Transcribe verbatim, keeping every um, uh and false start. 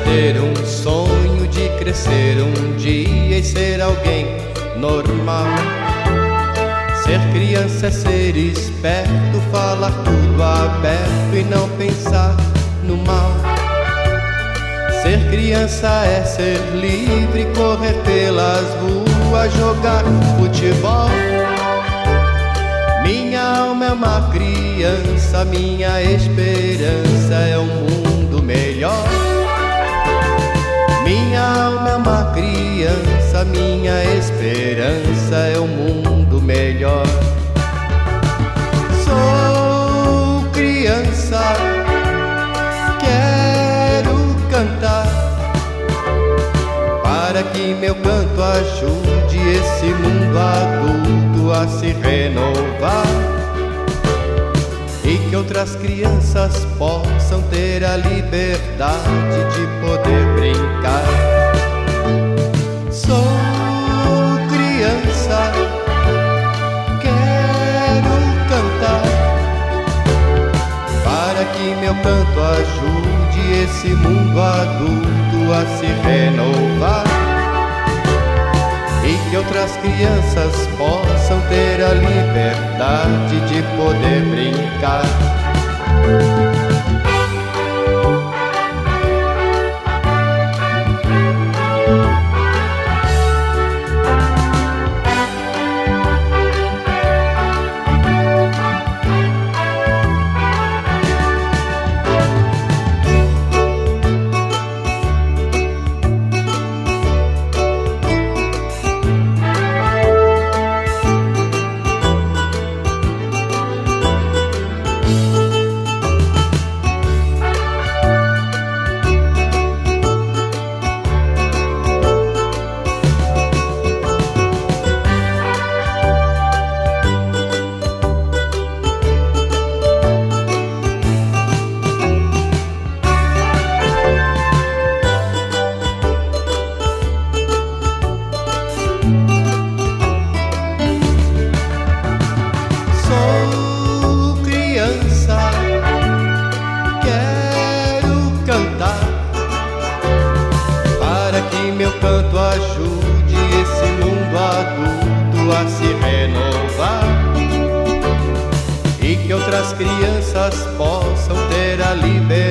ter um sonho de crescer um dia e ser alguém normal. Ser criança é ser esperto, falar tudo aberto e não pensar no mal. Ser criança é ser livre, correr pelas ruas, jogar futebol. Minha alma é uma criança, minha esperança é um mundo melhor. Minha alma é uma criança, minha esperança é um mundo melhor. Sou criança, quero cantar, para que meu canto ajude esse mundo adulto a se renovar, e que outras crianças possam ter a liberdade de poder brincar. Sou criança, quero cantar, para que meu canto ajude esse mundo adulto a se renovar, e que outras crianças possam ter a liberdade de poder brincar. Meu canto ajude esse mundo adulto a se renovar, e que outras crianças possam ter a liberdade